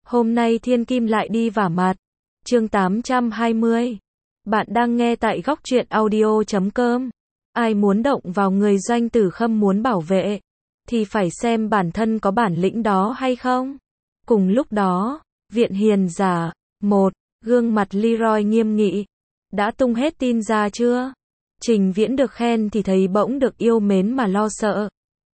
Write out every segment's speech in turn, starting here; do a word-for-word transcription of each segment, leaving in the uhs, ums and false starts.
Hôm nay thiên kim lại đi vả mặt. Chương tám trăm hai mươi. Bạn đang nghe tại góc truyện audio chấm com. Ai muốn động vào người Doanh Tử Khâm muốn bảo vệ, thì phải xem bản thân có bản lĩnh đó hay không. Cùng lúc đó, viện hiền giả, một, gương mặt Leroy nghiêm nghị. Đã tung hết tin ra chưa? Trình Viễn được khen thì thấy bỗng được yêu mến mà lo sợ.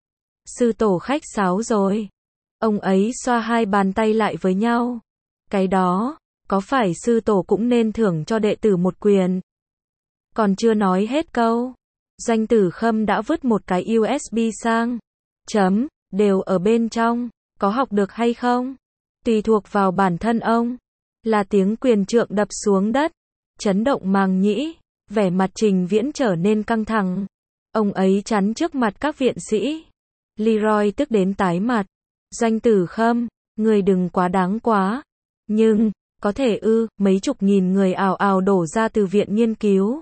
Sư tổ khách sáo rồi. Ông ấy xoa hai bàn tay lại với nhau. Cái đó, có phải sư tổ cũng nên thưởng cho đệ tử một quyền? Còn chưa nói hết câu, Doanh Tử Khâm đã vứt một cái u ét bê sang. Chấm, đều ở bên trong, có học được hay không? Tùy thuộc vào bản thân ông. Là tiếng quyền trượng đập xuống đất, chấn động màng nhĩ, vẻ mặt Trình Viễn trở nên căng thẳng. Ông ấy chắn trước mặt các viện sĩ. Leroy tức đến tái mặt. Doanh Tử Khâm, người đừng quá đáng quá. Nhưng, có thể ư, mấy chục nghìn người ào ào đổ ra từ viện nghiên cứu.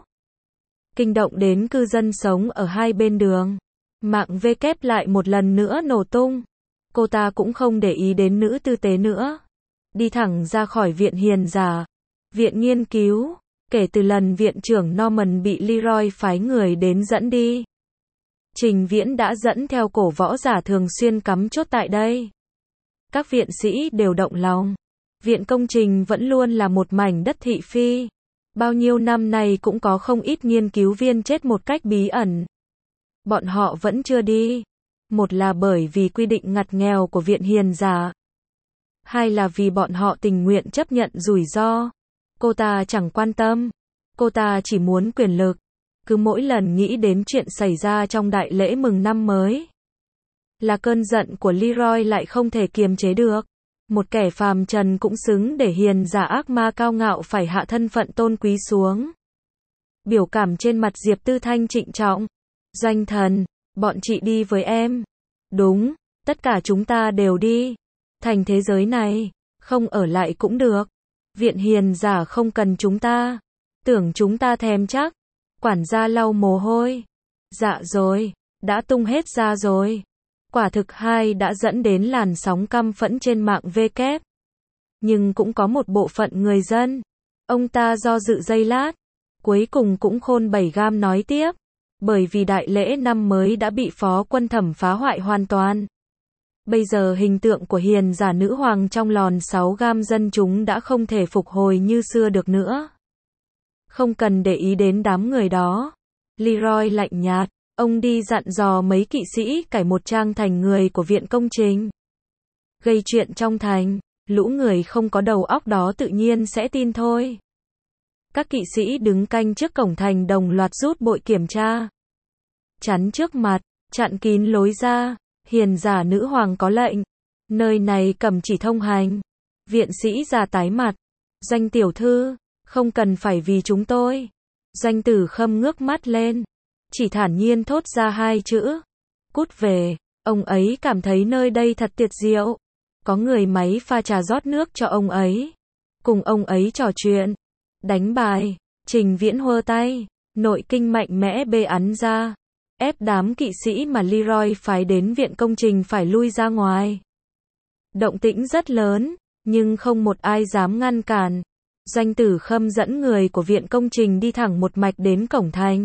Kinh động đến cư dân sống ở hai bên đường. Mạng V kép lại một lần nữa nổ tung. Cô ta cũng không để ý đến nữ tư tế nữa. Đi thẳng ra khỏi viện hiền giả. Viện nghiên cứu, kể từ lần viện trưởng Norman bị Leroy phái người đến dẫn đi. Trình Viễn đã dẫn theo cổ võ giả thường xuyên cắm chốt tại đây. Các viện sĩ đều động lòng. Viện công trình vẫn luôn là một mảnh đất thị phi. Bao nhiêu năm nay cũng có không ít nghiên cứu viên chết một cách bí ẩn. Bọn họ vẫn chưa đi. Một là bởi vì quy định ngặt nghèo của viện hiền giả. Hai là vì bọn họ tình nguyện chấp nhận rủi ro. Cô ta chẳng quan tâm. Cô ta chỉ muốn quyền lực. Cứ mỗi lần nghĩ đến chuyện xảy ra trong đại lễ mừng năm mới, là cơn giận của Leroy lại không thể kiềm chế được. Một kẻ phàm trần cũng xứng để hiền giả ác ma cao ngạo phải hạ thân phận tôn quý xuống. Biểu cảm trên mặt Diệp Tư Thanh trịnh trọng. Doanh thần, bọn chị đi với em. Đúng, tất cả chúng ta đều đi. Thành thế giới này, không ở lại cũng được. Viện hiền giả không cần chúng ta. Tưởng chúng ta thèm chắc. Quản gia lau mồ hôi. Dạ rồi, đã tung hết ra rồi. Quả thực hai đã dẫn đến làn sóng căm phẫn trên mạng V kép. Nhưng cũng có một bộ phận người dân. Ông ta do dự giây lát. Cuối cùng cũng khôn bảy gam nói tiếp. Bởi vì đại lễ năm mới đã bị Phó Quân Thẩm phá hoại hoàn toàn. Bây giờ hình tượng của hiền giả nữ hoàng trong lòn sáu gam dân chúng đã không thể phục hồi như xưa được nữa. Không cần để ý đến đám người đó. Leroy lạnh nhạt. Ông đi dặn dò mấy kỵ sĩ cải một trang thành người của viện công trình. Gây chuyện trong thành, lũ người không có đầu óc đó tự nhiên sẽ tin thôi. Các kỵ sĩ đứng canh trước cổng thành đồng loạt rút bội kiểm tra. Chắn trước mặt, chặn kín lối ra. Hiền giả nữ hoàng có lệnh. Nơi này cầm chỉ thông hành. Viện sĩ già tái mặt. Doanh tiểu thư, không cần phải vì chúng tôi. Doanh Tử Khâm ngước mắt lên. Chỉ thản nhiên thốt ra hai chữ. Cút về. Ông ấy cảm thấy nơi đây thật tuyệt diệu. Có người máy pha trà rót nước cho ông ấy. Cùng ông ấy trò chuyện. Đánh bài. Trình Viễn hơ tay. Nội kinh mạnh mẽ bê ắn ra. Ép đám kỵ sĩ mà Leroy phái đến viện công trình phải lui ra ngoài. Động tĩnh rất lớn, nhưng không một ai dám ngăn cản. Doanh Tử Khâm dẫn người của viện công trình đi thẳng một mạch đến cổng thành.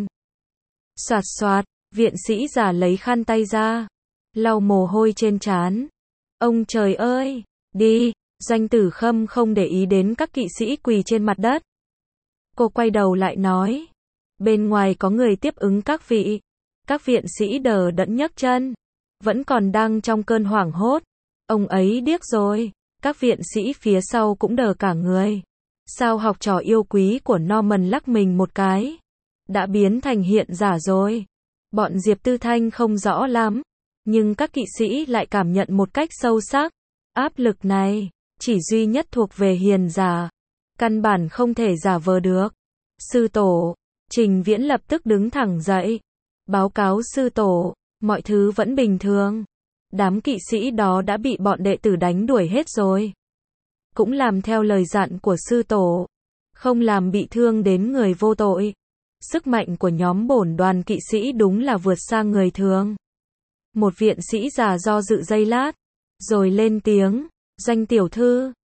Soạt soạt, viện sĩ già lấy khăn tay ra, lau mồ hôi trên trán. Ông trời ơi, đi. Doanh Tử Khâm không để ý đến các kỵ sĩ quỳ trên mặt đất. Cô quay đầu lại nói. Bên ngoài có người tiếp ứng các vị. Các viện sĩ đờ đẫn nhấc chân. Vẫn còn đang trong cơn hoảng hốt. Ông ấy điếc rồi. Các viện sĩ phía sau cũng đờ cả người. Sao học trò yêu quý của Norman lắc mình một cái. Đã biến thành hiện giả rồi. Bọn Diệp Tư Thanh không rõ lắm. Nhưng các kỵ sĩ lại cảm nhận một cách sâu sắc. Áp lực này, chỉ duy nhất thuộc về hiền giả. Căn bản không thể giả vờ được. Sư tổ, Trình Viễn lập tức đứng thẳng dậy. Báo cáo sư tổ, mọi thứ vẫn bình thường. Đám kỵ sĩ đó đã bị bọn đệ tử đánh đuổi hết rồi. Cũng làm theo lời dặn của sư tổ. Không làm bị thương đến người vô tội. Sức mạnh của nhóm bổn đoàn kỵ sĩ đúng là vượt xa người thường. Một viện sĩ già do dự giây lát. Rồi lên tiếng. Doanh tiểu thư,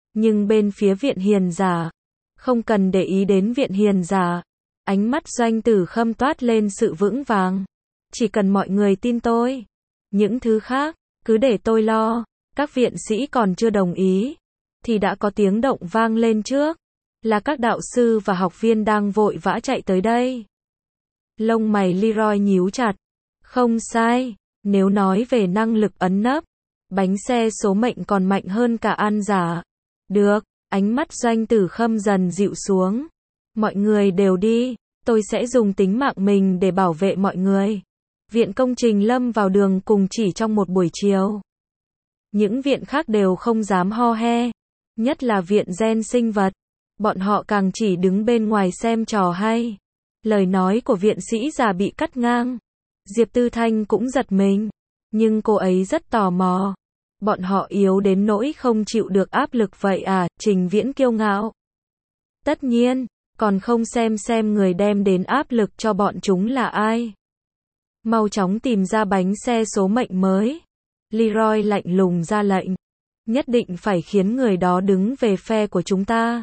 Nhưng bên phía viện hiền giả, không cần để ý đến viện hiền giả. Ánh mắt Doanh Tử Khâm toát lên sự vững vàng. Chỉ cần mọi người tin tôi. Những thứ khác, cứ để tôi lo. Các viện sĩ còn chưa đồng ý, thì đã có tiếng động vang lên trước. Là các đạo sư và học viên đang vội vã chạy tới đây. Lông mày Leroy nhíu chặt. Không sai, nếu nói về năng lực ấn nấp, bánh xe số mệnh còn mạnh hơn cả An giả. Được, ánh mắt Doanh Tử Khâm dần dịu xuống. Mọi người đều đi, tôi sẽ dùng tính mạng mình để bảo vệ mọi người. Viện công trình lâm vào đường cùng chỉ trong một buổi chiều. Những viện khác đều không dám ho he, nhất là viện gen sinh vật. Bọn họ càng chỉ đứng bên ngoài xem trò hay. Lời nói của viện sĩ già bị cắt ngang. Diệp Tư Thanh cũng giật mình, nhưng cô ấy rất tò mò. Bọn họ yếu đến nỗi không chịu được áp lực vậy à? Trình Viễn kiêu ngạo. Tất nhiên, còn không xem xem người đem đến áp lực cho bọn chúng là ai. Mau chóng tìm ra bánh xe số mệnh mới. Leroy lạnh lùng ra lệnh. Nhất định phải khiến người đó đứng về phe của chúng ta.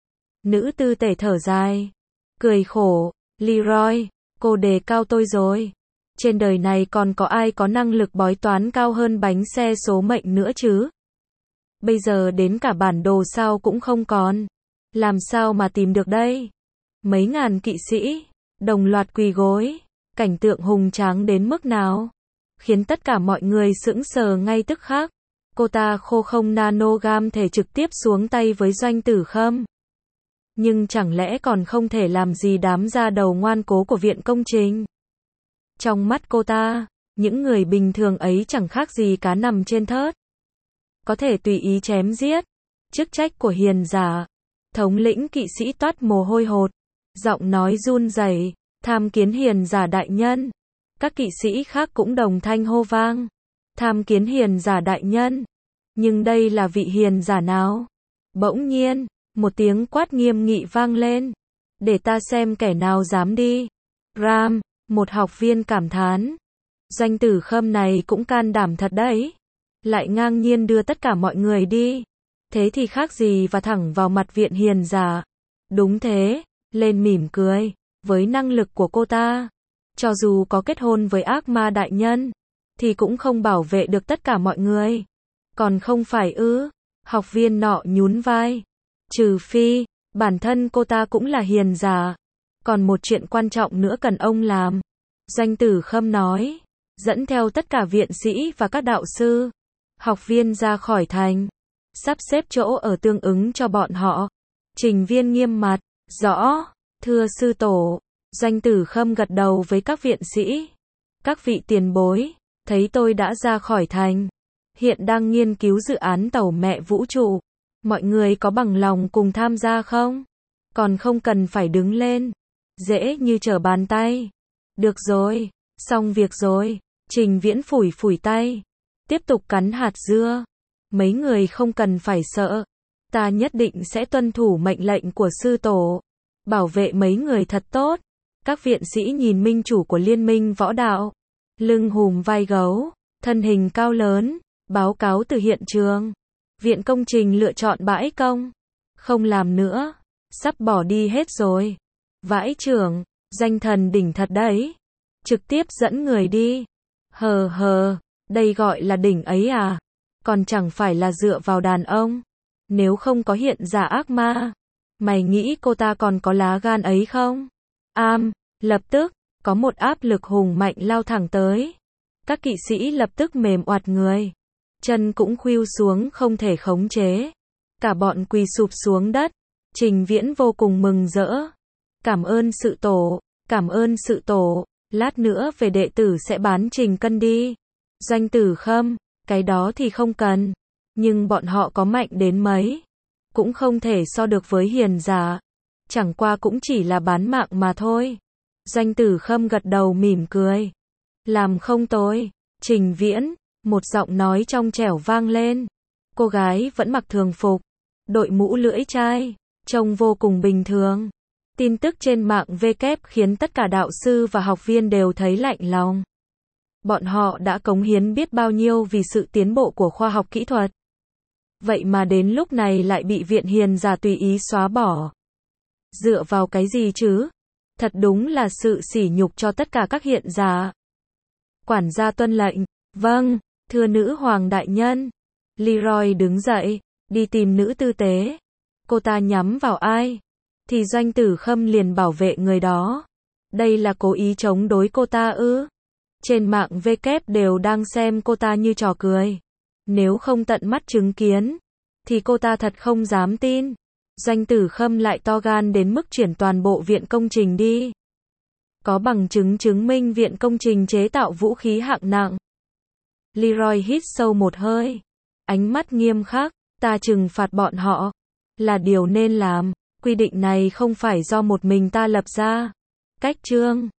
Nữ tư tể thở dài, cười khổ. Leroy, cô đề cao tôi rồi. Trên đời này còn có ai có năng lực bói toán cao hơn bánh xe số mệnh nữa chứ? Bây giờ đến cả bản đồ sao cũng không còn. Làm sao mà tìm được đây? Mấy ngàn kỵ sĩ đồng loạt quỳ gối. Cảnh tượng hùng tráng đến mức nào? Khiến tất cả mọi người sững sờ ngay tức khắc. Cô ta khô không nanogam thể trực tiếp xuống tay với Doanh Tử Khâm. Nhưng chẳng lẽ còn không thể làm gì đám gia đầu ngoan cố của viện công trình? Trong mắt cô ta, những người bình thường ấy chẳng khác gì cá nằm trên thớt. Có thể tùy ý chém giết. Chức trách của hiền giả. Thống lĩnh kỵ sĩ toát mồ hôi hột. Giọng nói run rẩy, tham kiến hiền giả đại nhân. Các kỵ sĩ khác cũng đồng thanh hô vang. Tham kiến hiền giả đại nhân. Nhưng đây là vị hiền giả nào? Bỗng nhiên, một tiếng quát nghiêm nghị vang lên. Để ta xem kẻ nào dám đi. Ram, một học viên cảm thán. Doanh Tử Khâm này cũng can đảm thật đấy. Lại ngang nhiên đưa tất cả mọi người đi. Thế thì khác gì và thẳng vào mặt viện hiền giả. Đúng thế, lên mỉm cười. Với năng lực của cô ta, cho dù có kết hôn với ác ma đại nhân, thì cũng không bảo vệ được tất cả mọi người. Còn không phải ư? Học viên nọ nhún vai. Trừ phi, bản thân cô ta cũng là hiền giả. Còn một chuyện quan trọng nữa cần ông làm. Doanh Tử Khâm nói, dẫn theo tất cả viện sĩ và các đạo sư, học viên ra khỏi thành, sắp xếp chỗ ở tương ứng cho bọn họ. Trình Viên nghiêm mặt, rõ, thưa sư tổ. Doanh Tử Khâm gật đầu với các viện sĩ. Các vị tiền bối, thấy tôi đã ra khỏi thành, hiện đang nghiên cứu dự án tàu mẹ vũ trụ. Mọi người có bằng lòng cùng tham gia không? Còn không cần phải đứng lên. Dễ như trở bàn tay. Được rồi, xong việc rồi. Trình Viễn phủi phủi tay. Tiếp tục cắn hạt dưa. Mấy người không cần phải sợ. Ta nhất định sẽ tuân thủ mệnh lệnh của sư tổ. Bảo vệ mấy người thật tốt. Các viện sĩ nhìn minh chủ của liên minh võ đạo. Lưng hùm vai gấu. Thân hình cao lớn. Báo cáo từ hiện trường. Viện công trình lựa chọn bãi công. Không làm nữa. Sắp bỏ đi hết rồi. Vãi trưởng, danh thần đỉnh thật đấy. Trực tiếp dẫn người đi. Hờ hờ, đây gọi là đỉnh ấy à? Còn chẳng phải là dựa vào đàn ông. Nếu không có hiện giả ác ma, mày nghĩ cô ta còn có lá gan ấy không? Am, lập tức, có một áp lực hùng mạnh lao thẳng tới. Các kỵ sĩ lập tức mềm oặt người. Chân cũng khuỵu xuống không thể khống chế. Cả bọn quỳ sụp xuống đất. Trình Viễn vô cùng mừng rỡ. Cảm ơn sự tổ, cảm ơn sự tổ. Lát nữa về đệ tử sẽ bán Trình Cân đi. Doanh Tử Khâm, cái đó thì không cần. Nhưng bọn họ có mạnh đến mấy, cũng không thể so được với hiền giả. Chẳng qua cũng chỉ là bán mạng mà thôi. Doanh Tử Khâm gật đầu mỉm cười. Làm không tồi. Trình Viễn, một giọng nói trong trẻo vang lên. Cô gái vẫn mặc thường phục, đội mũ lưỡi chai, trông vô cùng bình thường. Tin tức trên mạng vê kép khiến tất cả đạo sư và học viên đều thấy lạnh lòng. Bọn họ đã cống hiến biết bao nhiêu vì sự tiến bộ của khoa học kỹ thuật. vậy mà đến lúc này lại bị viện hiền giả tùy ý xóa bỏ. Dựa vào cái gì chứ? Thật đúng là sự sỉ nhục cho tất cả các hiện giả. Quản gia tuân lệnh, vâng, thưa nữ hoàng đại nhân. Leroy đứng dậy, đi tìm nữ tư tế. Cô ta nhắm vào ai? Thì Doanh Tử Khâm liền bảo vệ người đó. Đây là cố ý chống đối cô ta ư? Trên mạng vê kép đều đang xem cô ta như trò cười. Nếu không tận mắt chứng kiến, thì cô ta thật không dám tin. Doanh Tử Khâm lại to gan đến mức chuyển toàn bộ viện công trình đi. Có bằng chứng chứng minh viện công trình chế tạo vũ khí hạng nặng. Leroy hít sâu một hơi. Ánh mắt nghiêm khắc, ta trừng phạt bọn họ. Là điều nên làm. Quy định này không phải do một mình ta lập ra. Cách chương